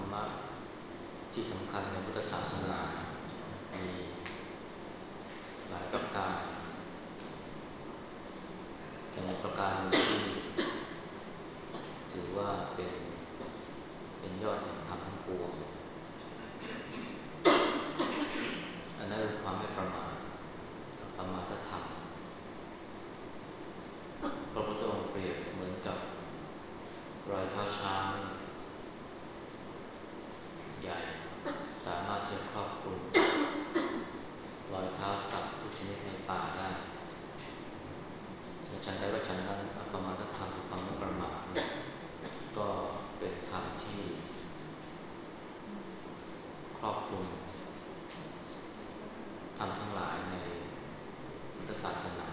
รมะที่สำคัญในพุทธศาสนามีหลายประการแต่มีประการหนึ่งที่ถือว่าเป็นยอดแห่งธรรมทั้งปวงอันนั้นคือความไม่ประมาทปมาทธรรมพระพุทธองค์เปรียบเหมือนกับรอยเท้าช้างใหญ่สามารถที่จะครอบคลุมรอยเท้าสัตว์ทุกชนิดในป่าได้และฉันใดก็ฉันนั้นปมาทธรรมคือความไม่ประมาทก็เป็นธรรมที่ครอบคลุมธรรมทั้งหลายในพุทธศาสนา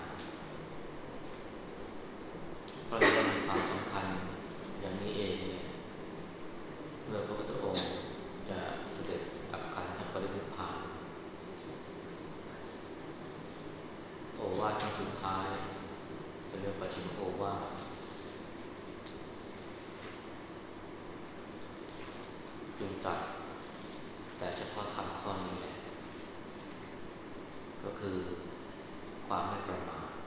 เพราะฉะนั้นมีความสำคัญอย่างนี้เองเนี่ยเมื่อพระพุทธองค์จะเสด็จดับขันธปรินิพพานโอวาทครั้งสุดท้ายเป็นเรื่องปัจฉิมโอวาทจึงตรัสแต่เฉพาะธรรมข้อนี้แหละก็คือความไม่ประมาท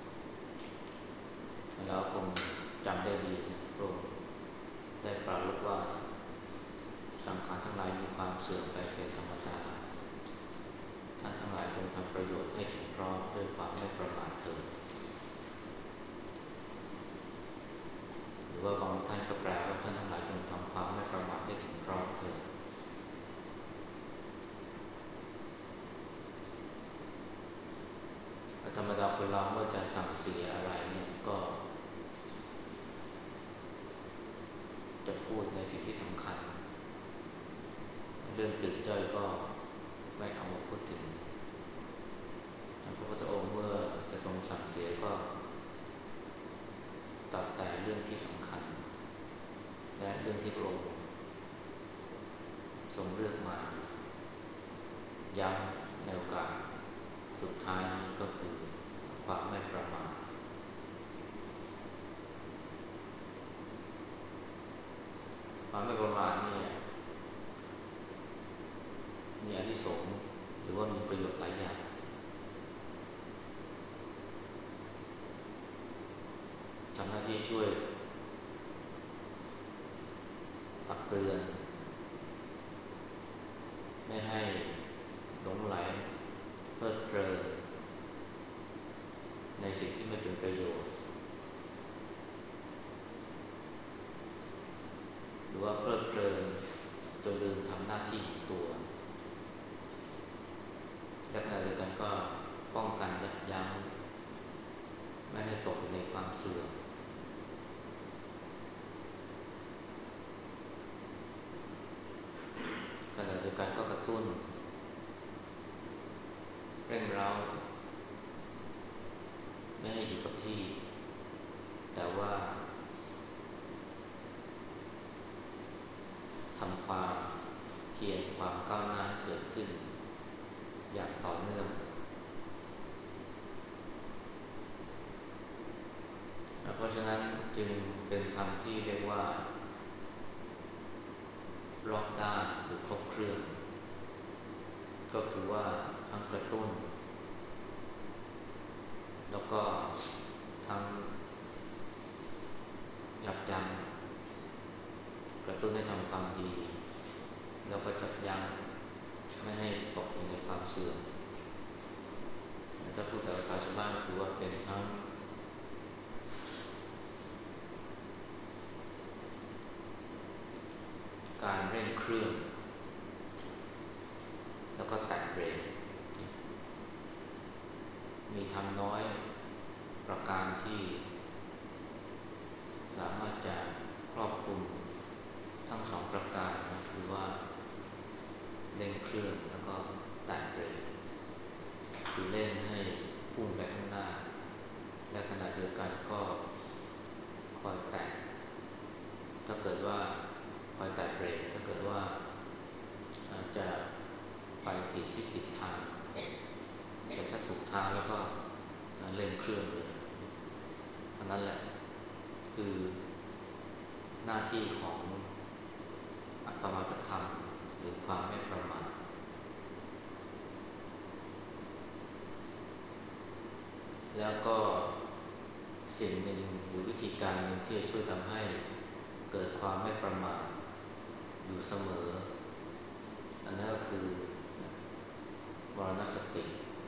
แล้วคงจำได้ดีนะพระองค์ได้ปรารภว่าสังขารทั้งหลายมีความเสื่อมไปเป็นธรรมดาท่านทั้งหลายจงทำประโยชน์ให้ถึงพร้อมด้วยความไม่ประมาทเถิดหรือว่าบางท่านก็แปลว่าท่านทั้งหลายจงทำความไม่ประมาทให้ถึงพร้อมเถิดธรรมดาคนเราเมื่อจะสั่งเสียอะไรเนี่ยก็จะพูดในสิ่งที่สำคัญเรื่องปลีกย่อยก็ไม่เอามาพูดถึงพระพุทธองค์เมื่อจะทรงสั่งเสียก็ตรัสแต่เรื่องที่สำคัญและเรื่องที่พระองค์ทรงเลือกมาย้ำในโอกาสสุดท้ายนี้ก็คือความไม่ประมาทความไม่ประมาทนี่มีอานิสงส์หรือว่ามีประโยชน์หลายอย่างทำหน้าที่ช่วยตักเตือนไม่ให้หลงไหลเพลิดเพลินในสิ่งที่ไม่เป็นประโยชน์หรือว่าเพลิดเพลินจนลืมทำหน้าที่ของตัวและขณะเดียวกันก็ป้องกันยับยั้งไม่ให้ตกอยู่ในความเสื่อมขณะเดียวกันก็กระตุ้นเร่งเร้าไม่ให้อยู่กับที่แต่ว่าทำความเพียรความก้าวหน้าให้เกิดขึ้นอย่างต่อเนื่องเพราะฉะนั้นจึงเป็นธรรมที่เรียกว่ารอบด้านหรือครบเครื่องก็คือว่าทั้งกระตุ้นแล้วก็ทั้งยับยั้งกระตุ้นให้ทำความดีแล้วก็ยับยั้งไม่ให้ตกอยู่ในความเสื่อมถ้าพูดแบบภาษาชาวบ้านคือว่าเป็นทั้งการเร่งเครื่องแล้วก็แตะเบรกมีธรรมน้อยประการที่สามารถจะครอบคลุมทั้งสองประการนะคือว่าเร่งเครื่องแล้วก็แตะเบรกคือเร่งให้พุ่งไปข้างหน้าและขณะเดียวกันก็คอยแตะถ้าเกิดว่าคอยแตะเบรกถ้าเกิดว่าอาจจะไปผิดที่ผิดทางแต่ถ้าถูกทางแล้วก็เร่งเครื่องเลยอันนั้นแหละคือหน้าที่ของปมาทธแล้วก็สิ่งหนึ่งหรือวิธีการหนึ่งที่จะช่วยทำให้เกิดความไม่ประมาทอยู่เสมออันนั้นก็คือมรณสติ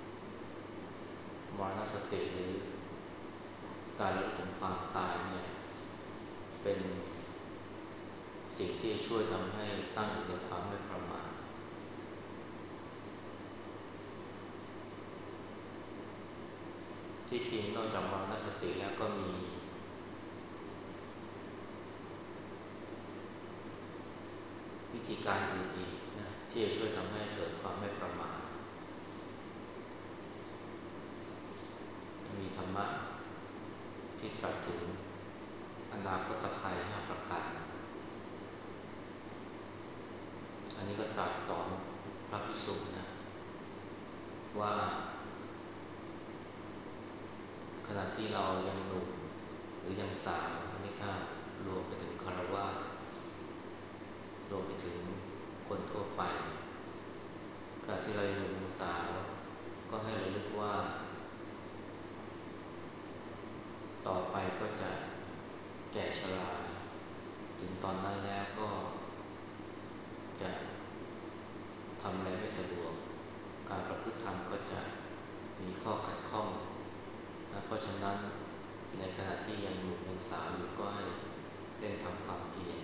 หรือการระลึกถึงความตายเนี่ยเป็นสิ่งที่ช่วยทำให้ตั้งอยู่ในความไม่ประมาทที่จริงนอกจากมรณสติแล้วก็มีวิธีการอื่นอีกนะที่จะช่วยทำให้เกิดความไม่ประมาทมีธรรมะที่ตรัสถึงอนาคตภัย5ประการอันนี้ก็ตรัสสอนพระภิกษุนะว่าขณะที่เรายังหนุ่มหรือยังสาวอันนี้ถ้ารวมไปถึงฆราวาสรวมไปถึงคนทั่วไปขณะที่เรายังหนุ่มสาวก็ให้ระลึกว่าต่อไปก็จะแก่ชราถึงตอนนั้นแล้วก็จะทำอะไรไม่สะดวกการประพฤติธรรมก็จะมีข้อขัดข้องนะเพราะฉะนั้นในขณะที่ยังหนุ่มยังสาวอยู่ก็ให้เร่งทำความเพียร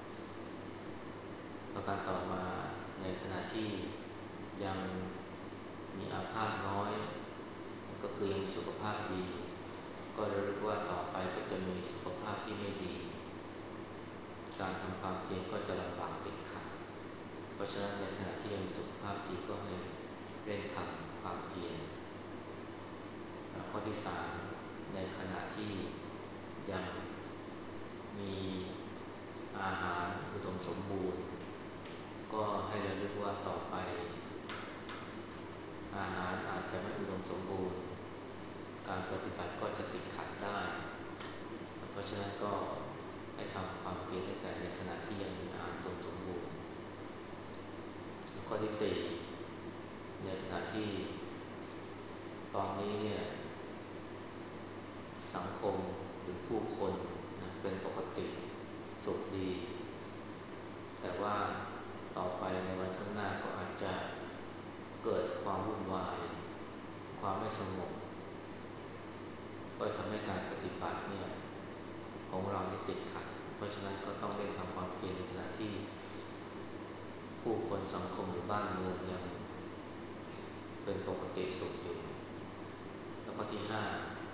ประการต่อมาในขณะที่ยังมีอาพาธน้อยก็คือยังมีสุขภาพดีก็ระลึกว่าต่อไปก็จะมีสุขภาพที่ไม่ดีการทำความเพียรก็จะลำบากติดขัดเพราะฉะนั้นในขณะที่ยังมีสุขภาพดีก็ให้เร่งทำความเพียรข้อที่3ในขณะที่ยังมีอาหารอุดมสมบูรณ์ก็ให้ระลึกว่าต่อไปอาหารอาจจะไม่อุดมสมบูรณ์การปฏิบัติก็จะติดขัดได้เพราะฉะนั้นก็ให้ทำความเพียรตั้งแต่ในขณะที่ยังมีอาหารอุดมสมบูรณ์ข้อที่4ในขณะที่ตอนนี้เนี่ยสังคมหรือผู้คนนะเป็นปกติสุขดีแต่ว่าต่อไปในวันข้างหน้าก็อาจจะเกิดความวุ่นวายความไม่สงบก็ทำให้การปฏิบัติเนี่ยของเรานี่ติดขัดเพราะฉะนั้นก็ต้องเร่งทำความเพียรในขณะที่ผู้คนสังคมหรือบ้านเมืองยังเป็นปกติสุขอยู่แล้วก็ที่5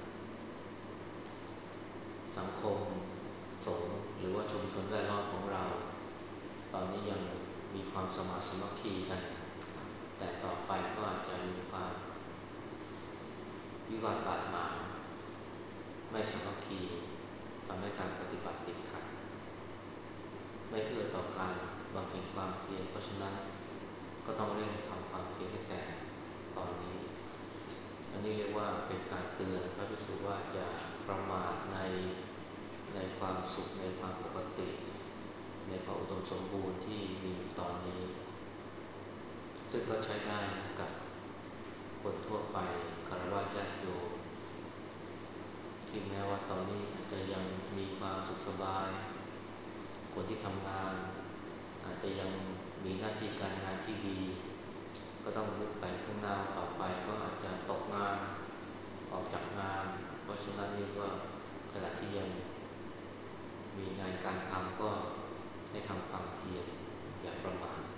สังคมสงฆ์หรือว่าชุมชนแวดล้อมของเราตอนนี้ยังมีความสมานสามัคคีกันแต่ต่อไปก็อาจจะมีความวิวาทบาดหมางไม่สามัคคีทำให้การปฏิบัติติดขัดไม่เอื้อต่อการบำเพ็ญความเพียรเพราะฉะนั้นก็ต้องเร่งทำความเพียรตั้งแต่ตอนนี้อันนี้เรียกว่าเป็นการเตือนพระภิกษุว่าอย่าประมาทในความสุขในความปกติในความอุดมสมบูรณ์ที่มีตอนนี้ซึ่งก็ใช้ได้กับคนทั่วไปฆราวาสญาติโยมที่แม้ว่าตอนนี้อาจจะยังมีความสุขสบายคนที่ทำงานอาจจะยังมีหน้าที่การงานที่ดีก็ต้องนึกไปข้างหน้าต่อไปก็อาจจะตกงานออกจากงานเพราะฉะนั้นนี่ก็ขณะที่ยังมีงานการทำก็ให้ทำความเพียรอย่าประมาท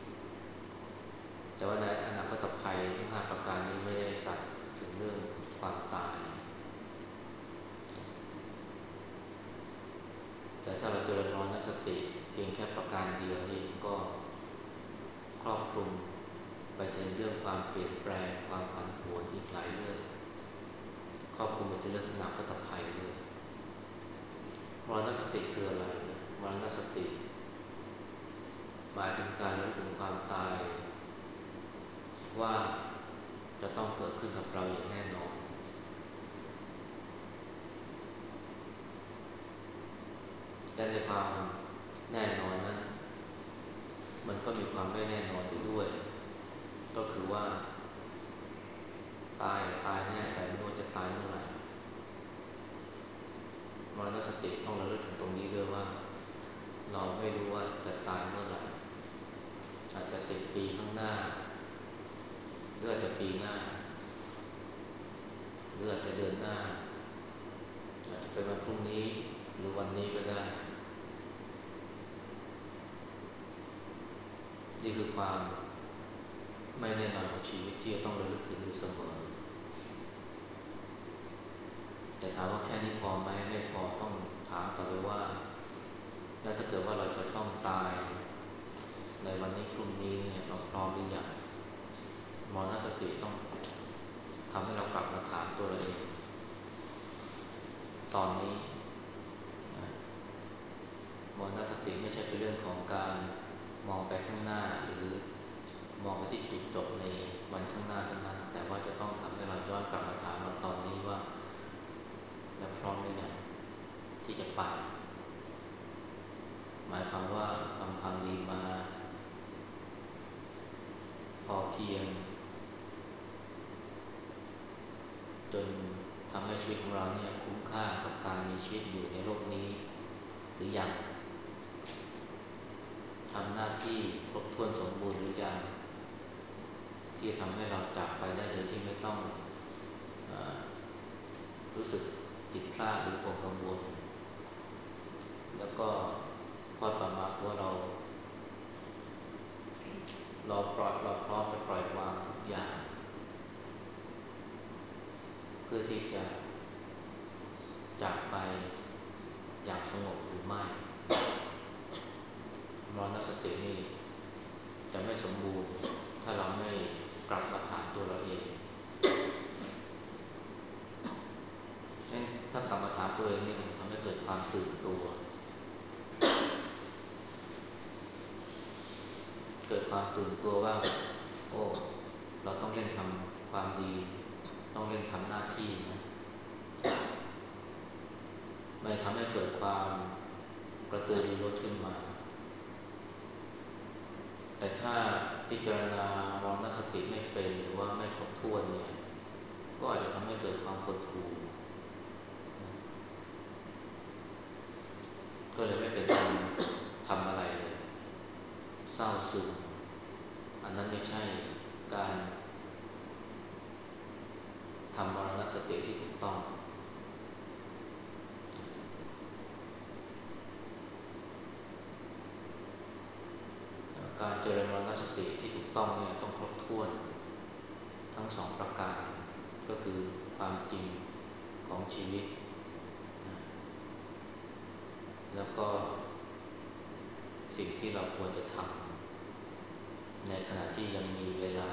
แต่ว่าในอนาคตภัยทั้ง5ประการนี้ไม่ได้ตรัสถึงเรื่องความตายแต่ถ้าเราเจริญมรณสติเพียงแค่ประการเดียวนี่ก็ครอบคลุมไปถึงเรื่องความเปลี่ยนแปลงความผันผวนอีกหลายเรื่องครอบคลุมไปถึงเรื่องอนาคตภัยด้วยมรณสติคืออะไรมรณสติหมายถึงการระลึกถึงความตายว่าจะต้องเกิดขึ้นกับเราอย่างแน่นอนและในความแน่นอนนั้นมันก็มีความไม่แน่นอนอยู่ด้วยก็คือว่าตายแน่แต่ไม่รู้ว่าจะตายเมื่อไหร่ปีหน้าหรืออาจจะเดือนหน้าอาจจะเป็นวันพรุ่งนี้หรือวันนี้ก็ได้นี่คือความไม่แน่นอนของชีวิตที่จะต้องระลึกถึงอยู่เสมอแต่ถามว่าแค่นี้พอไหมไม่พอต้องถามต่อไปว่าแล้วถ้าเกิดว่าเราจะต้องตายในวันนี้พรุ่งนี้เนี่ยเราพร้อมหรือยังมรณสติต้องทำให้เรากลับมาถามตัวเราเองตอนนี้มรณสติไม่ใช่เป็นเรื่องของการมองไปข้างหน้าหรือมองไปที่จุดจบในวันข้างหน้าเท่านั้นแต่ว่าจะต้องทำให้เราย้อนกลับมาถามเราตอนนี้ว่าเราพร้อมหรือยังที่จะไปหมายความว่าทำความดีมาพอเพียงจนทำให้ชีวิตของเราเนี่ยคุ้มค่ากับการมีชีวิตอยู่ในโลกนี้หรือยังทำหน้าที่ครบถ้วนสมบูรณ์หรือยังที่ทำให้เราจากไปได้โดยที่ไม่ต้องรู้สึกผิดพลาดหรือกังวลแล้วก็ข้อต่อมาคือว่าเราพร้อมจะปล่อยวางทุกอย่างเพื่อที่จะจากไปอย่างสงบหรือไม่มรณสตินี่จะไม่สมบูรณ์ถ้าเราไม่กลับมาถามตัวเราเองถ้ากลับมาถามตัวเองนี่มันทำให้เกิดความตื่นตัวว่าโอ้เราต้องเร่งทำความดีต้องเร่งทำหน้าที่นะมันทำให้เกิดความกระตือรือร้นขึ้นมาแต่ถ้าพิจารณามรณสติไม่เป็นหรือว่าไม่ครบถ้วนเนี่ยก็อาจจะทำให้เกิดความหดหู่ก็เลยไม่เป็นทำอะไรเลยเศร้าซึมอันนั้นไม่ใช่การทำมรณสติที่ถูกต้องการเจริญมรณสติที่ถูกต้องเนี่ยต้องครบถ้วนทั้งสองประการก็คือความจริงของชีวิตแล้วก็สิ่งที่เราควรจะทำในขณะที่ยังมีเวลา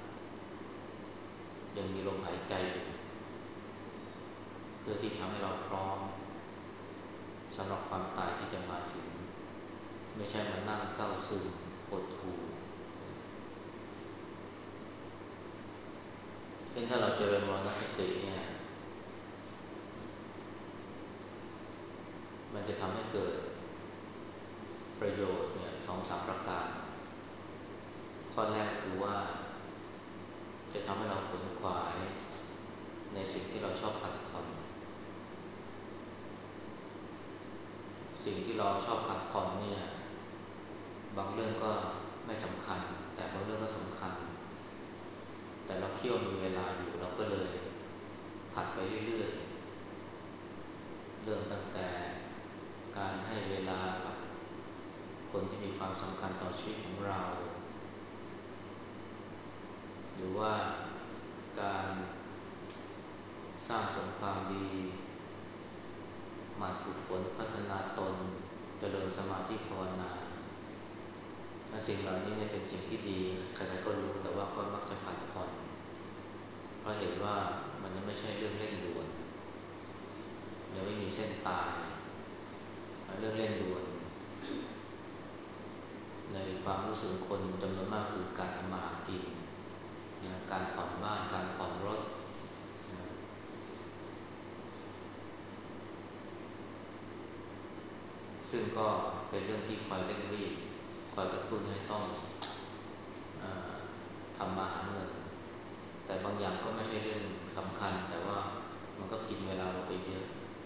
ยังมีลมหายใจอยู่เพื่อที่ทำให้เราพร้อมสำหรับความตายที่จะมาถึงไม่ใช่มานั่งเศร้าซึมหดหู่เป็นถ้าเราเจริญมรณสติเนี่ยมันจะทำให้เกิดประโยชน์เนี่ย2-3ประการข้อแรกคือว่าจะทำให้เราขวนขวายในสิ่งที่เราชอบผัดผ่อนสิ่งที่เราชอบผัดผ่อนเนี่ยบางเรื่องก็ไม่สำคัญแต่บางเรื่องก็สำคัญแต่เราเคี่ยวมีเวลาอยู่เราก็เลยผัดไปเรื่อยๆเริ่มตั้งแต่การให้เวลากับคนที่มีความสำคัญต่อชีวิตของเราหรือว่าการสร้างสมความดีหมั่นฝึกฝนพัฒนาตนเจริญสมาธิภาวนาสิ่งเหล่านี้เนี่ยเป็นสิ่งที่ดีใครๆก็รู้แต่ว่าก็มักจะผัดผ่อนเพราะเห็นว่ามันยังไม่ใช่เรื่องเร่งด่วนยังไม่มีเส้นตายเรื่องเร่งด่วนในความรู้สึกคนจำนวนมากคือการทำมาหากินการผ่อนบ้านการผ่อนรถซึ่งก็เป็นเรื่องที่คอยเร่งรีบคอยกระตุ้นให้ต้องทำมาหาเงินแต่บางอย่างก็ไม่ใช่เรื่องสำคัญแต่ว่ามันก็กินเวลาเราไปเยอะ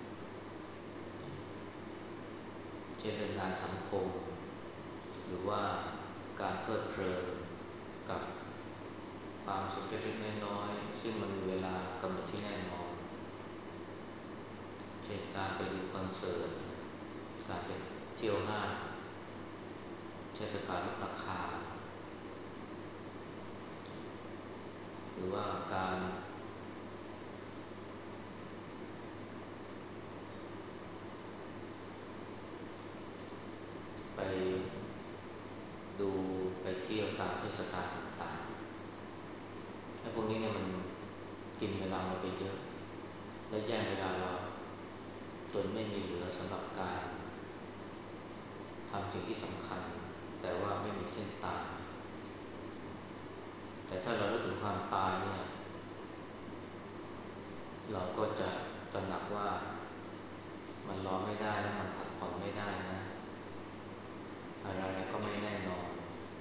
เช่นเรื่องงานสังคมหรือว่าการเพลิดเพลินกับความสุขเล็กๆน้อยๆซึ่งมันมีเวลากำหนดที่แน่นอนเช่นการไปดูคอนเสิร์ตการไปเที่ยวห้างเทศกาลลดราคาหรือว่าการไปดูไปเที่ยวตามเทศกาลต่างๆไอ้พวกนี้เนี่ยมันกินเวลาเราไปเยอะและแย่งเวลาเราจนไม่มีเหลือสำหรับการทำสิ่งที่สำคัญแต่ว่าไม่มีเส้นตายแต่ถ้าเราเลิกถึงความตายเนี่ยเราก็จะตระหนักว่ามันรอไม่ได้และมันผัดผ่อนไม่ได้นะอะไรๆก็ไม่แน่นอน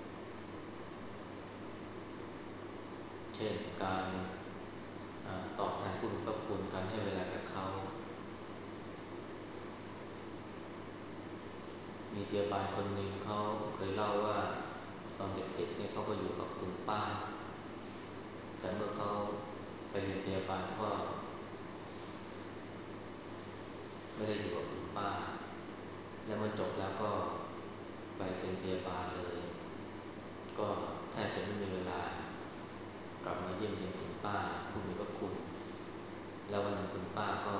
เช่นการตอบแทนผู้มีพระคุณการให้เวลากับเขามีพยาบาลคนหนึ่งเขาเคยเล่าว่าตอนเด็กๆเนี่ยเขาก็อยู่กับคุณป้าแต่เมื่อเขาไปเรียนพยาบาลก็ไม่ได้อยู่กับคุณป้าและเมื่อจบแล้วก็ไปเป็นพยาบาลเลยก็แทบจะไม่มีเวลากลับมาเยี่ยมเยียนคุณป้าผู้มีพระคุณแล้ววันหนึ่งคุณป้าก็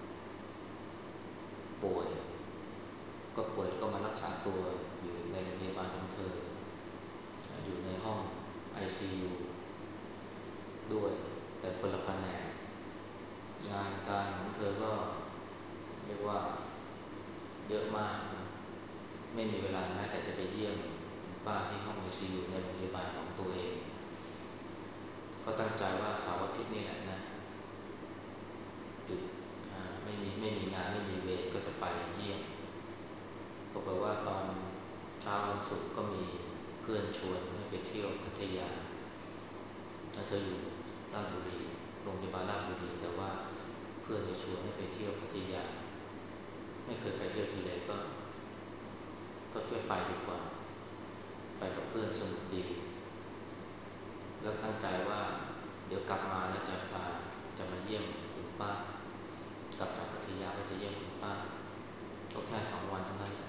ป่วยก็มารักษาตัวอยู่ในโรงพยาบาลของเธออยู่ในห้อง ICU ด้วยแต่คนละแผนกงานการของเธอก็เรียกว่าเยอะมากนะไม่มีเวลาแม้แต่จะไปเยี่ยมคุณป้าที่ห้อง ICU ในโรงพยาบาลของตัวเองก็ตั้งใจว่าเสาร์อาทิตย์นี่แหละนะหยุดไม่มีงานไม่มีเวรก็จะไปเยี่ยมปรากฏว่าตอนเช้าวันศุกร์ก็มีเพื่อนชวนให้ไปเที่ยวพัทยาเธออยู่ราชบุรีโรงพยาบาลราชบุรีแต่ว่าเพื่อนจะชวนให้ไปเที่ยวพัทยาไม่เคยไปเที่ยวทะเลก็เที่ยวไปดีกว่าไปกับเพื่อนสนุกดีแล้วตั้งใจว่าเดี๋ยวกลับมาแล้วจะมาเยี่ยมคุณป้ากลับจากพัทยาก็จะเยี่ยมคุณป้าก็แค่2 วันเท่านั้น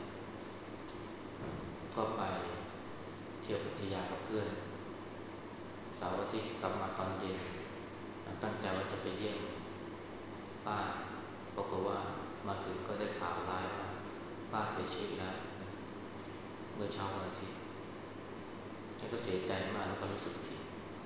ก็ไปเที่ยวพัทยากับเพื่อนเสาร์อาทิตย์กลับมาตอนเย็นตั้งใจว่าจะไปเยี่ยมป้าปรากฏว่ามาถึงก็ได้ข่าวร้ายว่าป้าเสียชีวิตแล้วเมื่อเช้าวันอาทิตย์ฉันก็เสียใจมากแล้วก็รู้สึกผิด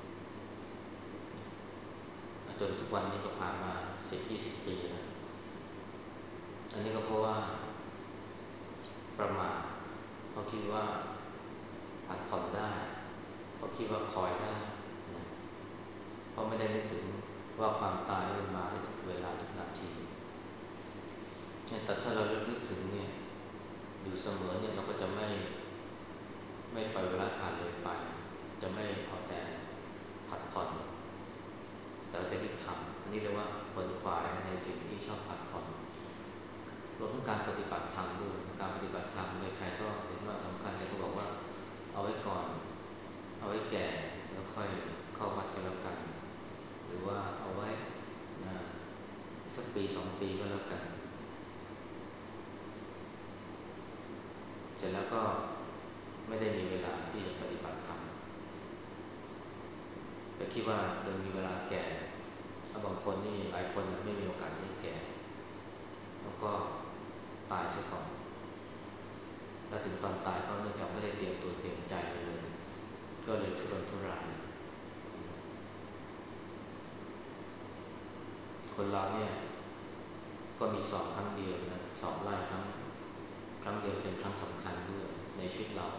จนทุกวันนี้ก็ผ่านมา10-20 ปีแล้วอันนี้ก็เพราะว่าประมาทเพราะคิดว่าผัดผ่อนได้เพราะคิดว่าคอยได้นะเพราะไม่ได้นึกถึงว่าความตายมันมาได้ทุกเวลาทุกนาทีแต่ถ้าเรานึกถึงเนี่ยอยู่เสมอเนี่ยเราก็จะไม่ปล่อยเวลาผ่านเลยไปจะไม่เอาแต่ผัดผ่อนแต่เราจะรีบทำอันนี้เรียกว่าขวนขวายในสิ่งที่ชอบผัดผ่อนรวมทั้งการปฏิบัติธรรมด้วยการปฏิบัติธรรมโดยใครก็เห็นว่าสำคัญแต่ก็บอกว่าเอาไว้ก่อนเอาไว้แก่แล้วค่อยเข้าวัดกันแล้วกันหรือว่าเอาไว้นะสัก1-2 ปีก็แล้วกันเสร็จแล้วก็ไม่ได้มีเวลาที่จะปฏิบัติธรรมแต่คิดว่าเดินมีเวลาแก่ถ้าบางคนนี่หลายคนไม่มีโอกาสที่จะแก่แล้วก็ตายซะก่อนแล้วถึงตอนตายก็เนื่องจากไม่ได้เตรียมตัวเตรียมใจไปเลยก็เลยทุรนทุรายคนเราเนี่ยก็มีสอบครั้งเดียวนะสอบไล่ครั้งเดียวเป็นครั้งสำคัญด้วยในชีวิตเรา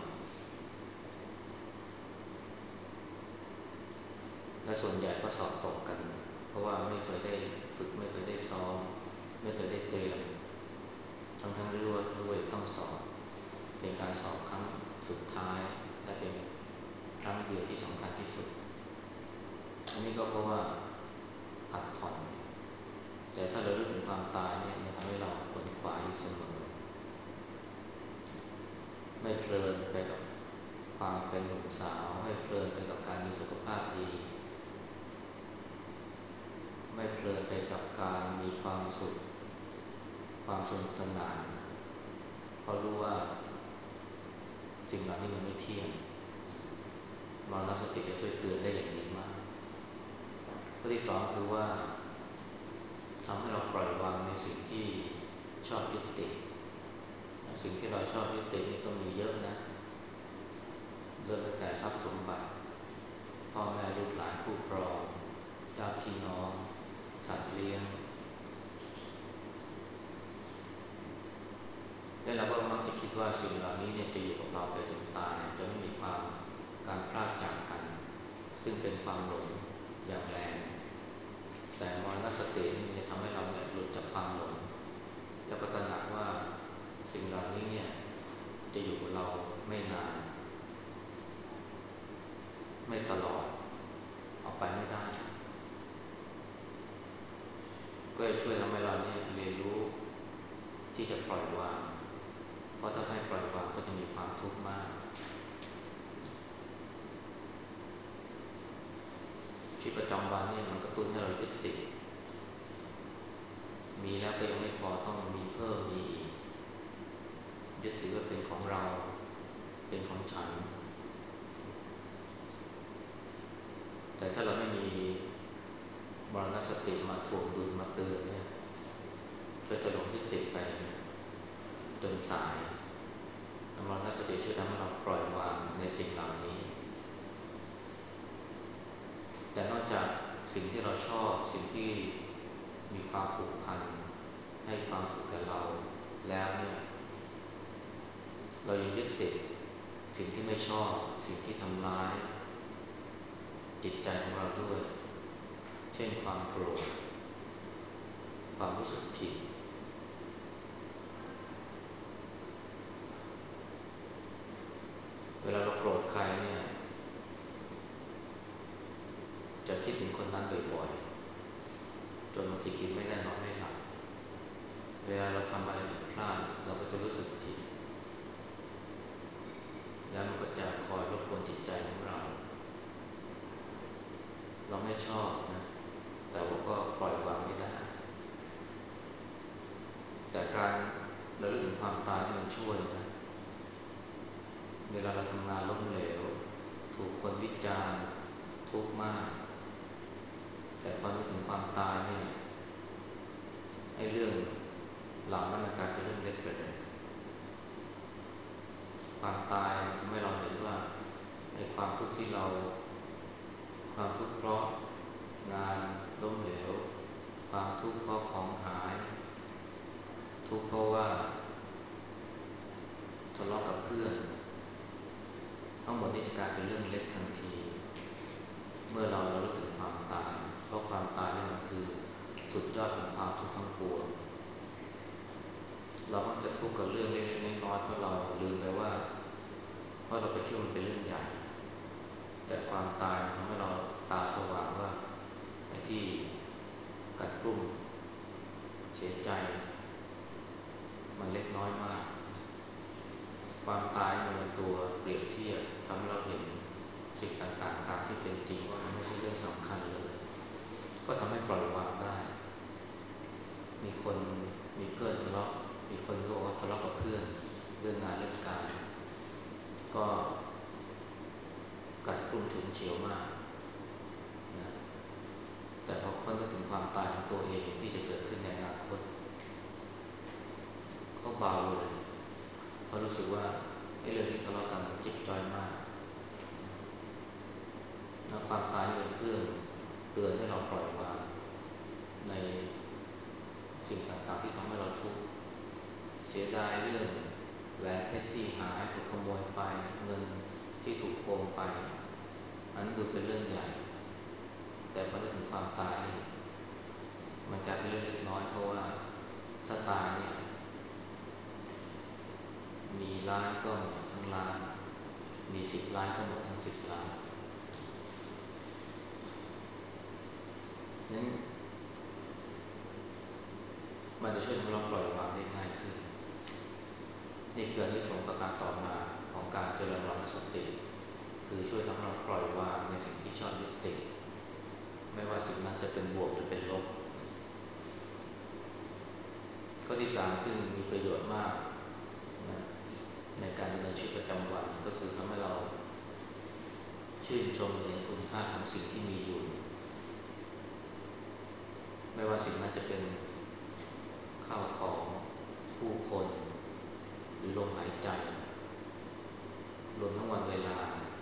และส่วนใหญ่ก็สอบตกกันเพราะว่าไม่เคยได้ฝึกไม่เคยได้ซ้อมไม่เคยได้เตรียมทั้งรู้ว่าต้องสอบเป็นการสอบครั้งสุดท้ายและเป็นครั้งเดียวที่สำคัญที่สุดอันนี้ก็เพราะว่าผัดผ่อนแต่ถ้าเรารู้ถึงความตายเนี่ยมันทำให้เราขวนขวายอยู่เสมอไม่เพลินไปกับความเป็นหนุ่มสาวไม่เพลินไปกับการมีสุขภาพดีไม่เพลินไปกับการมีความสุขความสนุกสนานเพราะรู้ว่าสิ่งเหล่านี้มันไม่เที่ยงมรณสติจะช่วยเตือนได้อย่างดีมากข้อที่สองคือว่าทำให้เราปล่อยวางในสิ่งที่ชอบยึดติดสิ่งที่เราชอบยึดติดนี่ก็มีเยอะนะเริ่มตั้งแต่ทรัพย์สมบัติพ่อแม่ลูกหลานผู้ครองญาติพี่น้องสัตว์เลี้ยงและเราก็มักจะคิดว่าสิ่งเหล่านี้เนี่ยจะอยู่กับเราไปจนตายจะไม่มีความการพลากจากกันซึ่งเป็นความหลงอย่างแรงแต่มรณสตินี่จะทำให้เราเนี่ยหลุดจากความหลงแล้วก็ตระหนักว่าสิ่งเหล่านี้เนี่ยจะอยู่กับเราไม่นานไม่ตลอดเอาไปไม่ได้ก็จะช่วยทำให้เราเนี่ยเรียนรู้ที่จะปล่อยวางเพราะถ้าไม่ปล่อยวางก็จะมีความทุกข์มากชีวิตประจำวันเนี่ยมันกระตุ้นให้เรายึดติดมีแล้วก็ยังไม่พอต้องมีเพิ่มมีอีกยึดติดว่าเป็นของเราเป็นของฉันแต่ถ้าเราไม่มีมรณสติมาถ่วงดุลมาเตือนเนี่ยก็จะหลงยึดติดไปจนสายมรณสติช่วยทำให้เราปล่อยวางในสิ่งเหล่านี้แต่นอกจากสิ่งที่เราชอบสิ่งที่มีความผูกพันให้ความสุขกับเราแล้วเนี่ยเรายังยึดติดสิ่งที่ไม่ชอบสิ่งที่ทำร้ายจิตใจของเราด้วยเช่นความโกรธความรู้สึกผิดเวลาเราโกรธใครเนี่ยจะคิดถึงคนนั้นบ่อยๆจนบางทีกินไม่ได้นอนไม่หลับเวลาเราทำอะไรผิดพลาดเราก็จะรู้สึกผิดแล้วมันก็จะคอยรบกวนจิตใจของเราเราไม่ชอบนะแต่ว่าก็ปล่อยวางไม่ได้แต่การระลึกถึงความตายที่มันช่วยนะเวลาเราทำงานล้มเหลวถูกคนวิจารณ์ทุกข์มากแต่พอนึกถึงความตายเนี่ยไอ้เรื่องเหล่านั้นมันกลายเป็นเรื่องเล็กไปเลยความตายมันทำให้เราเห็นว่าไอ้ความทุกข์ที่เราความทุกข์เพราะงานล้มเหลวความทุกข์เพราะของหายทุกข์เพราะว่าทะเลาะกับเพื่อนทั้งหมดนี้จะกลายเป็นเรื่องเล็กทันทีเมื่อเราระลึกถึงความตายเพราะความตายนี่มันคือสุดยอดของความทุกข์ทั้งปวงเรามักจะทุกข์กับเรื่องเล็กๆน้อยๆเพราะเราลืมไปว่าเพราะเราไปคิดว่ามันเป็นเรื่องใหญ่แต่ความตายทำให้เราตาสว่างว่าไอ้ที่กัดกรุ่มเสียใจมันเล็กน้อยมากความตายมันเป็นตัวเปรียบเทียบทำให้เราเห็นสิ่งต่างๆตามที่เป็นจริงว่ามันไม่ใช่เรื่องสำคัญเลยก็ทำให้ปล่อยวางได้มีคนมีเพื่อนทะเลาะมีคนก็บอกว่าทะเลาะกับเพื่อนเรื่องงานเรื่องการก็กัดกรุ่มฉุนเฉียวมากนะแต่พอคนนึกถึงความตายของตัวเองที่จะเกิดขึ้นในอนาคตเขาเบาเลยเพราะรู้สึกว่าไอ้เรื่องที่ทะเลาะกันมันจิ๊บจ้อยมากนะความตายนี่เป็นเครื่องเตือนให้เราปล่อยวางในสิ่งต่างๆที่ทำให้เราทุกข์เสียดายเรื่องแหวนเพชรที่หายถูกขโมยไปเงินที่ถูกโกงไปอันนั้นดูเป็นเรื่องใหญ่แต่พอนึกถึงความตายนี่มันกลายเป็นเรื่องเล็กน้อยเพราะว่าถ้าตายเนี่ยมีล้านก็หมดทั้งล้านมี10 ล้านก็หมดทั้ง10 ล้านนั้นมันจะช่วยทำให้เราปล่อยวางได้ง่ายขึ้นนี่คืออานิสงส์ประการต่อมาของการเจริญมรณสติคือช่วยทำให้เราปล่อยวางในสิ่งที่ชอบยึดติดไม่ว่าสิ่งนั้นจะเป็นบวกหรือเป็นลบข้อที่สามซึ่งมีประโยชน์มากนะในการดำเนินชีวิตประจำวันก็คือทำให้เราชื่นชมเห็นคุณค่าของสิ่งที่มีอยู่ไม่ว่าสิ่งนั้นจะเป็นข้าวของผู้คนหรือลมหายใจรวมทั้งวันเวลา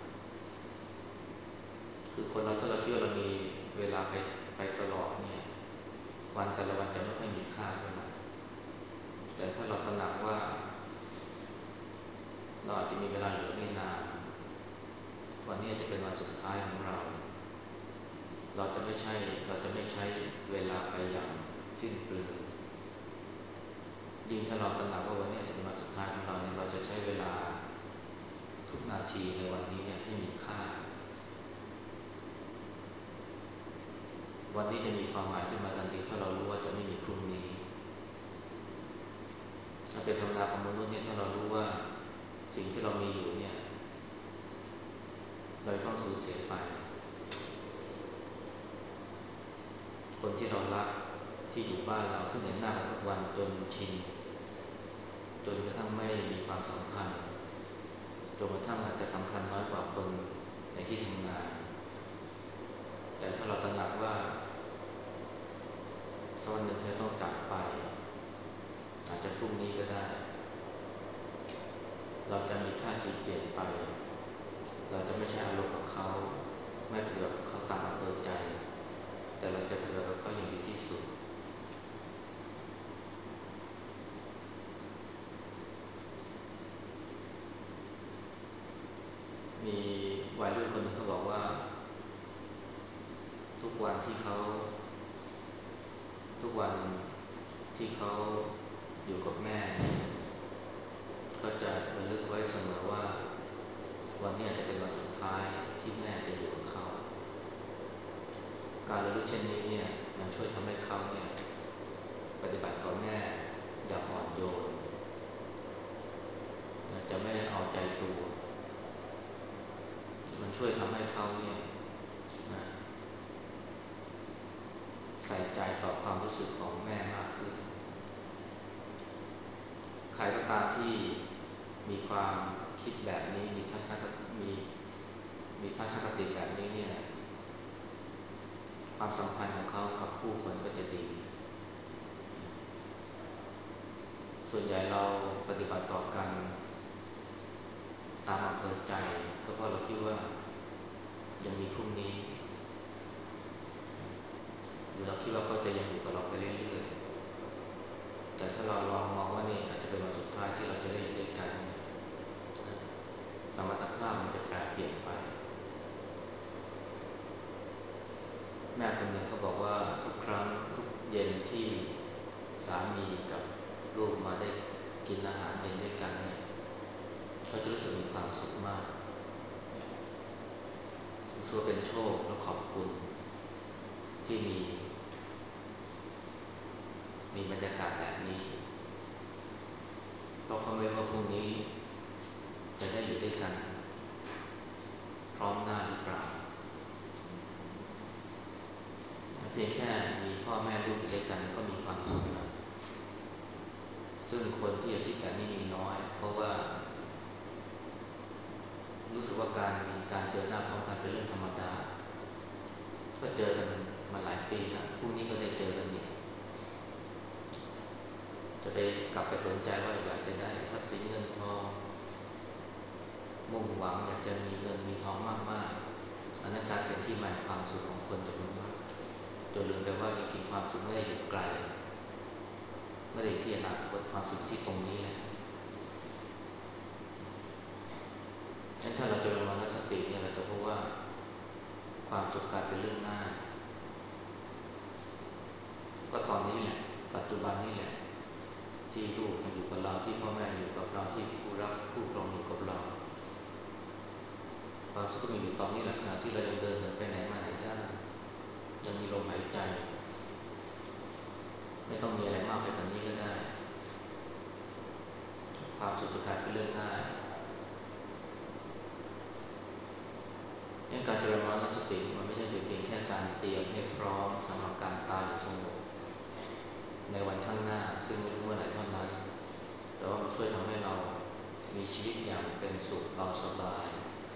คือคนเราถ้าเราคิดว่าเรามีเวลาไปตลอดเนี่ยวันแต่ละวันจะไม่ค่อยมีค่าเท่าไหร่แต่ถ้าเราตระหนักว่าเราอาจจะมีเวลาเหลือไม่นานวันนี้จะเป็นวันสุดท้ายของเราเราจะไม่ใช้เวลาไปอย่างสิ้นเปลืองยิ่งถ้าเราตระหนักว่าวันนี้จะเป็นวันสุดท้ายของเราเนี่ยเราจะใช้เวลาทุกนาทีในวันนี้เนี่ยให้มีค่าวันนี้จะมีความหมายขึ้นมาทันทีถ้าเรารู้ว่าจะไม่มีพรุ่งนี้ถ้าเป็นธรรมดาของมนุษย์เนี่ยถ้าเรารู้ว่าสิ่งที่เรามีอยู่เนี่ยเราต้องสูญเสียไปคนที่เรารักที่อยู่บ้านเราซึ่งเห็นหน้ากันทุกวันจนชินจนกระทั่งไม่มีความสำคัญจนกระทั่งอาจจะสำคัญน้อยกว่าคนในที่ทำงานแต่ถ้าเราตระหนักว่าสักวันหนึ่งเราต้องจากไปอาจจะพรุ่งนี้ก็ได้เราจะมีท่าทีเปลี่ยนไปเราจะไม่ใช่อารมณ์กับเขาไม่เปรียบเขาตามอำเภอใจแต่เราจะเปรียบกับเขาอย่างดีที่สุดมีวัยรุ่นคนหนึงเขาบอกว่าทุกวันที่เขาทุกวันที่เขาอยู่กับแม่เนี่ยเขาจะระลึกไว้เสมอว่าวันนี้อาจจะเป็นวันสุดท้ายที่แม่จะอยู่กับเขาการระลึกเช่นนี้เนี่ยมันช่วยทำให้เขาเนี่ยปฏิบัติต่อแม่อย่างอ่อนโยนจะไม่เอาใจตัวมันช่วยทำให้เขาเนี่ยนะใส่ใจต่อความรู้สึกของแม่มากขึ้นใครก็ตามที่มีความคิดแบบนี้มีทัศนคติแบบนี้เนี่ยความสัมพันธ์ของเขากับผู้คนก็จะดีส่วนใหญ่เราปฏิบัติต่อกันตามอำเภอใจก็เพราะเราคิดว่ายังมีพรุ่งนี้หรือเราคิดว่าเขาจะยังอยู่กับเราไปเรื่อยๆแต่ถ้าเราลองมองว่านี่อาจจะเป็นวันสุดท้ายที่เราจะได้อยู่ด้วยกันสมรรถภาพมันจะแปรเปลี่ยนไปแม่คนหนึ่งเขาบอกว่าทุกครั้งทุกเย็นที่สามีกับลูกมาได้กินอาหารเย็นด้วยกันเนี่ยเขาจะรู้สึกมีความสุขมากรู้สึกว่าเป็นโชคและขอบคุณที่มีบรรยากาศแบบนี้เพราะเขาไม่รู้ว่าพรุ่งนี้จะได้อยู่ด้วยกันพร้อมหน้าหรือเปล่าเพียงแค่มีพ่อแม่ลูกอยู่ด้วยกันก็มีความสุขแล้วซึ่งคนที่จะคิดแบบนี้มีน้อยเพราะว่ารู้สึกว่าการเจอหน้าพร้อมกันเป็นเรื่องธรรมดาก็เจอกันมาหลายปีแล้วพรุ่งนี้ก็ได้เจอกันอีกจะไปกลับไปสนใจว่าอยากจะได้ทรัพย์สินเงินทองมุ่งหวังอยากจะมีเงินมีทองมากๆอันนั้นกลายเป็นที่หมายความสุขของคนจำนวนมากจนลืมไปว่าจริงๆความสุขไม่ได้อยู่ไกลไม่ได้อยู่ที่อนาคตความสุขที่ตรงนี้แหละฉะนั้นถ้าเราจะระวังสติเนี่ยเราจะพบว่าความสุขกลายเป็นเรื่องง่ายก็ตอนนี้แหละปัจจุบันนี่แหละที่ลูกอยู่กับเราที่พ่อแม่อยู่กับเราที่ผู้รักผู้ครองอยู่กับเราความสุขก็มีอยู่ตอนนี้แหละขณะที่เรายังเดินเหินไปไหนมาไหนได้ยังมีลมหายใจไม่ต้องมีอะไรมากไปกว่านี้ก็ได้ความสุขจะกลายเป็นเรื่องง่ายงั้นการเจริญมรณสติมันไม่ใช่เพียงแค่การเตรียมให้พร้อมสำหรับการตายอย่างสงบในวันข้างหน้าซึ่งไม่รู้เมื่อไหร่เท่านั้นแต่ว่ามันช่วยทำให้เรามีชีวิตอย่างเป็นสุขเบาสบาย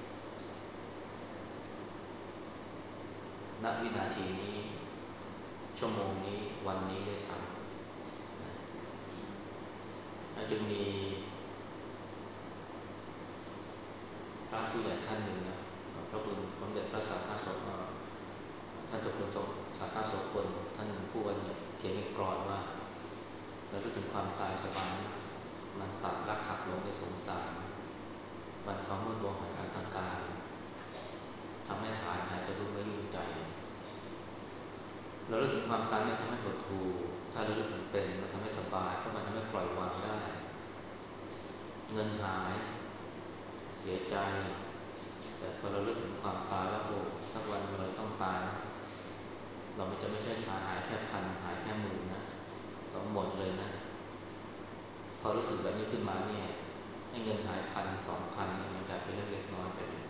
ณวินาทีนี้ชั่วโมงนี้วันนี้ด้วยซ้ำจึงมีพระผู้ใหญ่ท่านหนึ่งนะพระคุณสมเด็จพระสังฆโสพท่านเจ้าคุณสังฆโสพลท่านผู้ว่าเนี่ยเขียนในกรอนว่าเรารู้ถึงความตายสบายมันตัดรักหักหลงในสงสารมันทำให้ดวงหันอันตรการทำให้หายสะดุ้งไม่ยุ่งใจเรารู้ถึงความตายมันทำให้หดหู่ถ้าเรารู้ถึงเป็นมันทำให้สบายเพราะมันทำให้ปล่อยวางได้เงินหายเสียใจแต่พอเราเลิกถึงความตายแล้วโอ้สักวันเราต้องตายเราไม่ใช่หายแค่พันหายแค่หมื่นนะเราหมดเลยนะพอรู้สึกแบบนี้ขึ้นมาเนี่ยให้เงินหาย1,000 2,000เนี่ยมันกลายเป็นเรื่องเล็กน้อยไปเลย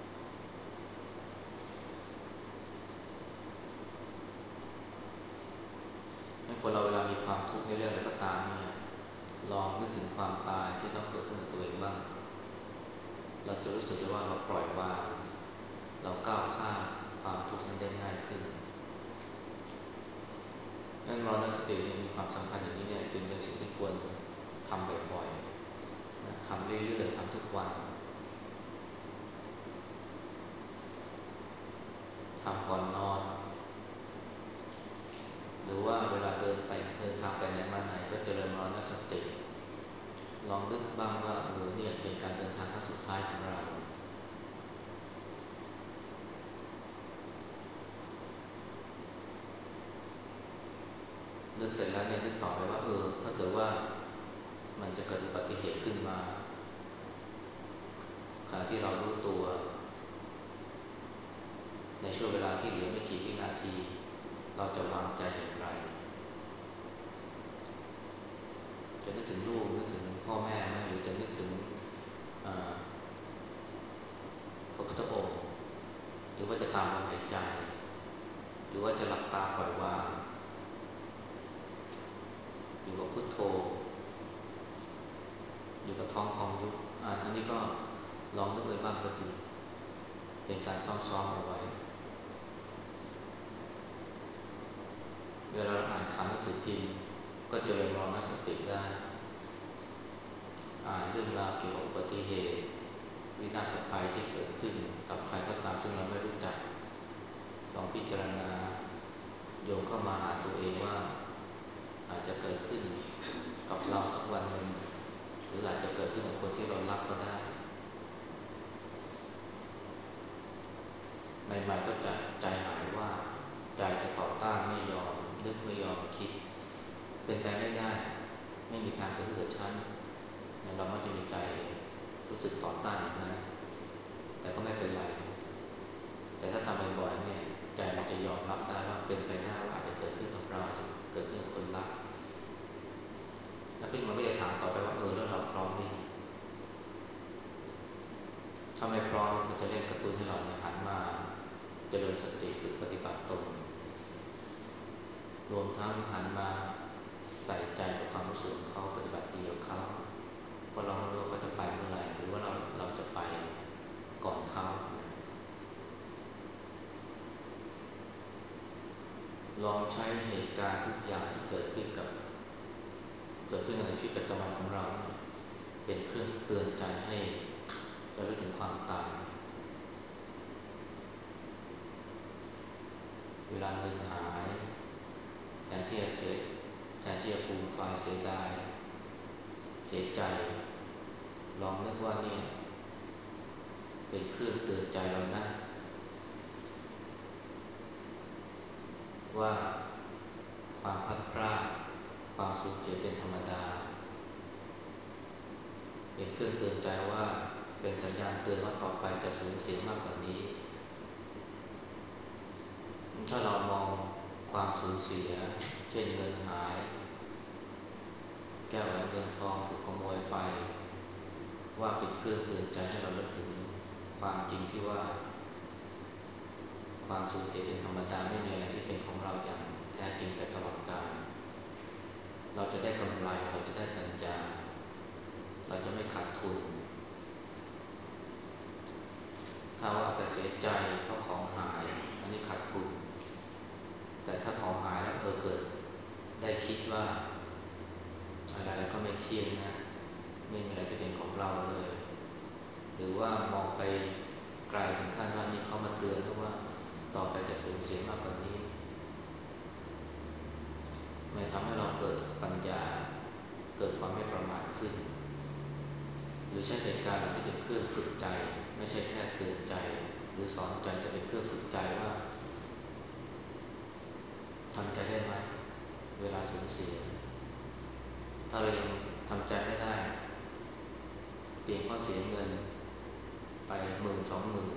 งั้นคนเราเวลามีความทุกข์ในเรื่องอะไรก็ตามเนี่ยลองนึกถึงความตายที่ต้องเกิดขึ้นกับตัวเองบ้างเราจะรู้สึกได้ว่าเราปล่อยวางเราก้าวข้ามความทุกข์นั้นได้ง่ายขึ้นงั้นมรณสติมีความสำคัญอย่างนี้เนี่ยจึงเป็นสิ่งที่ควรทำบ่อยๆนะทำเรื่อยๆทำทุกวันทำก่อนนอนหรือว่าเวลาเดินทางไปไหนมาไหนก็เจริญมรณสติลองนึกบ้างว่าเนี่ยจะเป็นการเดินทางครั้งสุดท้ายของเรานึกเสร็จแล้วเนี่ยนึกต่อไปว่าถ้าเกิดว่ามันจะเกิดอุบัติเหตุขึ้นมาขณะที่เรารู้ตัวในช่วงเวลาที่เหลือไม่กี่วินาทีเราจะวางใจอย่างไรจะนึกถึงลูกนึกถึงพ่อแม่ไหมหรือจะนึกถึงพระพุทธองค์หรือว่าจะตามลมหายใจหรือว่าจะหลับตาปล่อยวางอยู่กับพุทโธอยู่กับท้องพองยุบอันนี้ก็ลองนึกไว้บ้างก็ดีเป็นการซ้อมๆเอาไว้เวลาเราอ่านข่าวหนังสือพิมพ์ก็จะเริ่มมรณสติได้อ่านเรื่องราวเกี่ยวกับอุบัติเหตุวินาศภัยที่เกิดขึ้นกับใครก็ตามซึ่งเราไม่รู้จักลองพิจารณาโยงเข้ามาหาตัวเองว่าอาจจะเกิดขึ้นกับเราสักวันหนึ่งหรืออาจจะเกิดขึ้นกับคนที่เรารักก็ได้ใหม่ๆก็จะใจหายว่าใจจะต่อต้านไม่ยอมนึกไม่ยอมคิดเป็นไปไม่ได้ไม่มีทางจะเกิดชั้นเรามักจะมีใจรู้สึกต่อต้านอย่างนั้นแต่ก็ไม่เป็นไรแต่ถ้าทำบ่อยๆเนี่ยใจมันจะยอมรับได้ว่าเป็นไปได้ว่าอาจจะเกิดขึ้นกับเราอาจจะเกิดขึ้นกับคนรักแล้วพี่มันก็จะถามต่อไปว่าแล้วเราพร้อมนี่ถ้าไม่พร้อมก็จะเล่นกระตุ้นให้เราเนี่ยหันมาเจริญสติฝึกปฏิบัติตนรวมทั้งหันมาใส่ใจกับความรู้สึกของเขาปฏิบัติดีกับเขาเพราะเราไม่รู้ว่าเขาจะไปเมื่อไหร่หรือว่าเราจะไปก่อนเขาลองใช้เหตุการณ์ทุกอย่างที่เกิดขึ้นในชีวิตประจำวันของเราเป็นเครื่องเตือนใจให้เราได้ถึงความตายเวลาเงินหายแทนที่จะฟูมฟายเสียดายเสียใจลองนึกว่านี่เป็นเครื่องเตือนใจเรานะว่าความพลัดพรากความสูญเสียเป็นธรรมดาเป็นเครื่องเตือนใจว่าเป็นสัญญาณเตือนว่าต่อไปจะสูญเสียมากกว่านี้ถ้าเรามองความสูญเสียเช่นเงินหายแก้วแหวนเงินทองถูกขโมยไปว่าเป็นเครื่องเตือนใจให้เราเลิกถึงความจริงที่ว่าคความสูญเสียเป็นธรรมดาไม่มีอะไรที่เป็นของเราอย่างแท้จริงไปตลอดกาลเราจะได้กำไรเราจะได้ปัญญาเราจะไม่ขาดทุนถ้าว่าแต่เสียใจเพราะของหายอันนี้ขาดทุนแต่ถ้าของหายแล้วเกิดได้คิดว่าอะไรก็ไม่เที่ยงนะไม่มีอะไรจะเป็นของเราเลยหรือว่ามองไปไกลถึงขั้นว่านี่เขามาเตือนว่าต่อไปจะสูญเสียมากกว่านี้มันทำให้เราเกิดปัญญาเกิดความไม่ประมาทขึ้นหรือใช้เหตุการณ์เหล่านี้เป็นเครื่องฝึกใจไม่ใช่แค่เตือนใจหรือสอนใจแต่เป็นเครื่องฝึกใจว่าทำใจได้ไหมเวลาสูญเสียถ้าเรายังทำใจไม่ได้เพียงเพราะเสียเงินไป10,000-20,000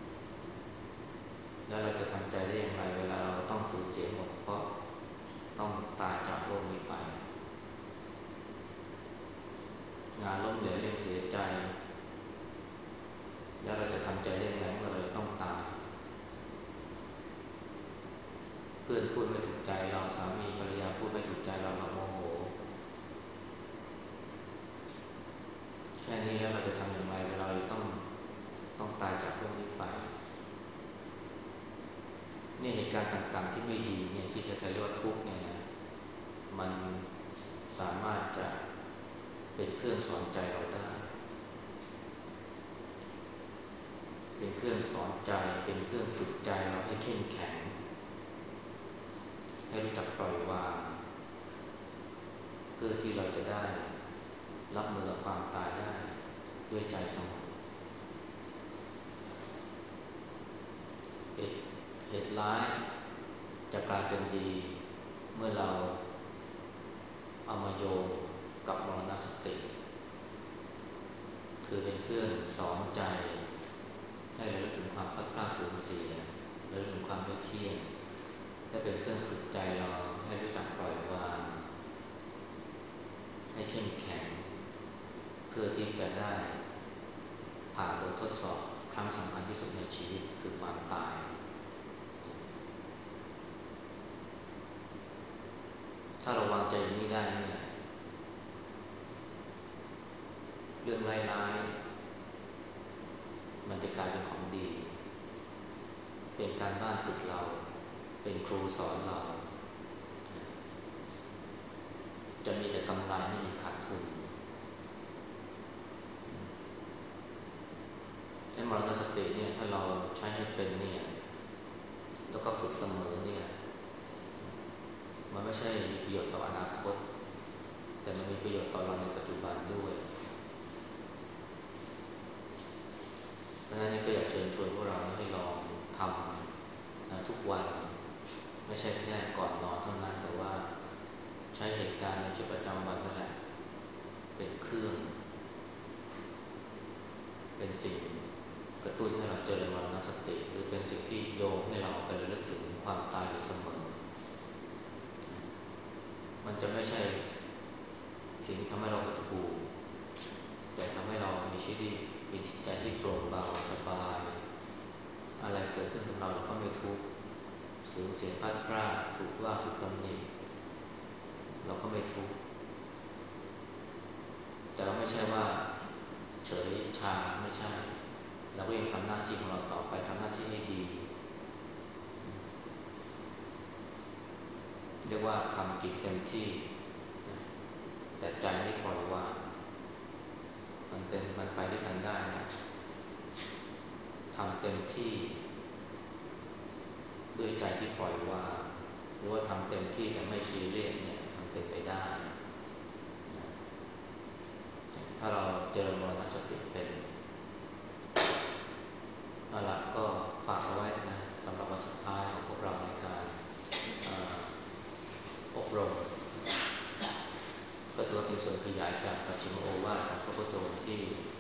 แล้วเราจะทำใจได้อย่างไรเวลาเราต้องสูญเสียหมดเพราะต้องตายจากโลกนี้ไปงานล้มเหลวยังเสียใจแล้วเราจะทำใจได้อย่างไรเมื่อเราต้องตายเพื่อนพูดไม่ถูกใจเราสามีภรรยาพูดไม่ถูกใจเราโมโหแค่นี้แล้วเราจะทำอย่างไรเวลาเราต้องตายจากโลกนี้ไปนี่เหตุการณ์ต่างๆที่ไม่ดีเนี่ยที่จะเรียกว่าทุกข์เนี่ยนะมันสามารถจะเป็นเครื่องสอนใจเราได้เป็นเครื่องสอนใจเป็นเครื่องฝึกใจเราให้เข้มแข็งให้รู้จักปล่อยวางเพื่อที่เราจะได้รับมือกับความตายได้ด้วยใจสงบเหตุร้ายจะกลายเป็นดีเมื่อเราเอามาโยงกับมรณสติคือเป็นเครื่องสอนใจให้เราลึกถึงความพลัดพรากสูญเสียและลึกถึงความไม่เที่ยงและเป็นเครื่องฝึกใจเราให้รู้จักปล่อยวางให้เข้มแข็งเพื่อที่จะได้ผ่านบททดสอบครั้งสำคัญที่สุดในชีวิตคือความตายถ้าเราวางใจอย่างนี้ได้เนี่ยเรื่องร้ายๆมันจะกลายเป็นของดีเป็นการบ้านฝึกเราเป็นครูสอนเราจะมีแต่กำไรไม่มีขาดทุนไอ้มรณสติเนี่ยถ้าเราใช้ให้เป็นเนี่ยแล้วก็ฝึกเสมอเนี่ยมันไม่ใช่มีประโยชน์ต่ออนาคตแต่มันมีประโยชน์ต่อเราในปัจจุบันด้วยเพราะฉะนั้นก็อยากเชิญชวนพวกเราให้ลองทำนะทุกวันไม่ใช่แค่ก่อนนอนเท่านั้นแต่ว่าใช้เหตุการณ์ในชีวิตประจำวันนั่นแหละเป็นเครื่องเป็นสิ่งกระตุ้นให้เราเจริญมรณสติหรือเป็นสิ่งที่โยงให้เราไประลึกถึงความตายอยู่เสมอมันจะไม่ใช่สิ่งที่ทำให้เราหดหู่แต่ทำให้เรามีชีวิตมีจิตใจที่โปร่งเบาสบายอะไรเกิดขึ้นกับเราก็ไม่ทุกข์สูญเสียพลาดพลาดถูกว่าถูกตำหนิเราก็ไม่ทุกข์แต่เราไม่ใช่ว่าเฉยชาไม่ใช่เราก็ยังทำหน้าที่ของเราต่อไปทำหน้าที่ให้ดีเรียกว่าทำกิจเต็มที่แต่ใจไม่ปล่อยวางมันไปด้วยกันได้นะทำเต็มที่ด้วยใจที่ปล่อยวางหรือว่าทำเต็มที่แต่ไม่ซีเรียสเนี่ยมันเป็นไปได้ถ้าเราเจอมรณสติเป็นเอาละก็ฝากเอาไว้นะสำหรับวันสุดท้ายของพวกเราในการอบรมก็ถือว่าเป็นส่วนขยายจากปัจฉิมโอวาทของพระพุทธองค์ที่